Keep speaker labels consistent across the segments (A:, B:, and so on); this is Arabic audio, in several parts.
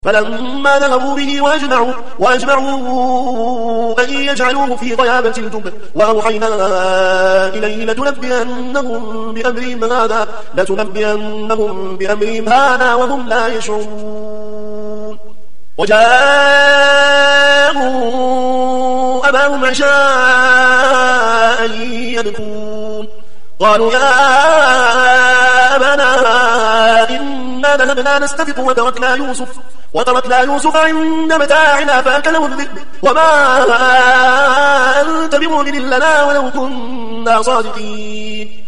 A: فلما ذهبوا به وأجمعوا أن يجعلوه في غيابة الجب وأوحينا إليه لتنبئنهم بأمرهم هذا وهم لا يشعرون. وجاءوا أباهم عشاء يبكون قالوا يا أبانا إنا ذهبنا نستبق وتركنا يوسف عند متاعنا فأكله الذئب وما أنت بمؤمن لنا ولو كنا صادقين.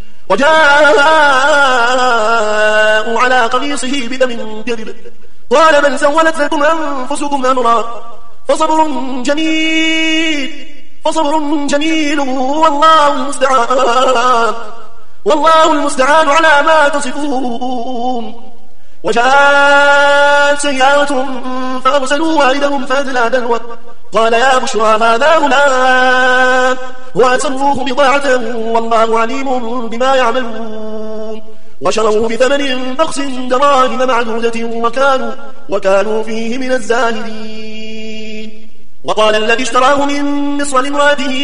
A: وجاءوا على قميصه بدم كذب قال بل سولت لكم أنفسكم أمرا فصبر جميل والله المستعان على ما تصفون. وجاءت سيارة فأرسلوا والدهم فأدلى دلوه قال يا بشرى هذا غلام وأسروه بضاعة والله عليم بما يعملون. وشروه بثمن بخس دراهم معدودة وكانوا فيه من الزاهدين. وقال الذي اشتراه من مصر لامرأته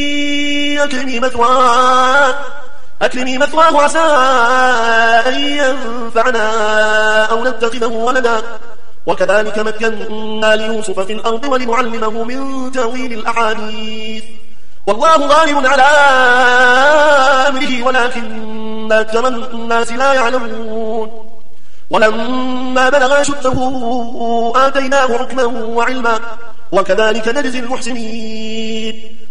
A: أكرمي مثواه عسى أن ينفعنا أو نتخذه ولدا وكذلك مكنا ليوسف في الأرض ولنعلمه من تأويل الأحاديث والله غالب على أمره ولكن أكثر الناس لا يعلمون. ولما بلغ أشده آتيناه حكما وعلما وكذلك نجزي المحسنين.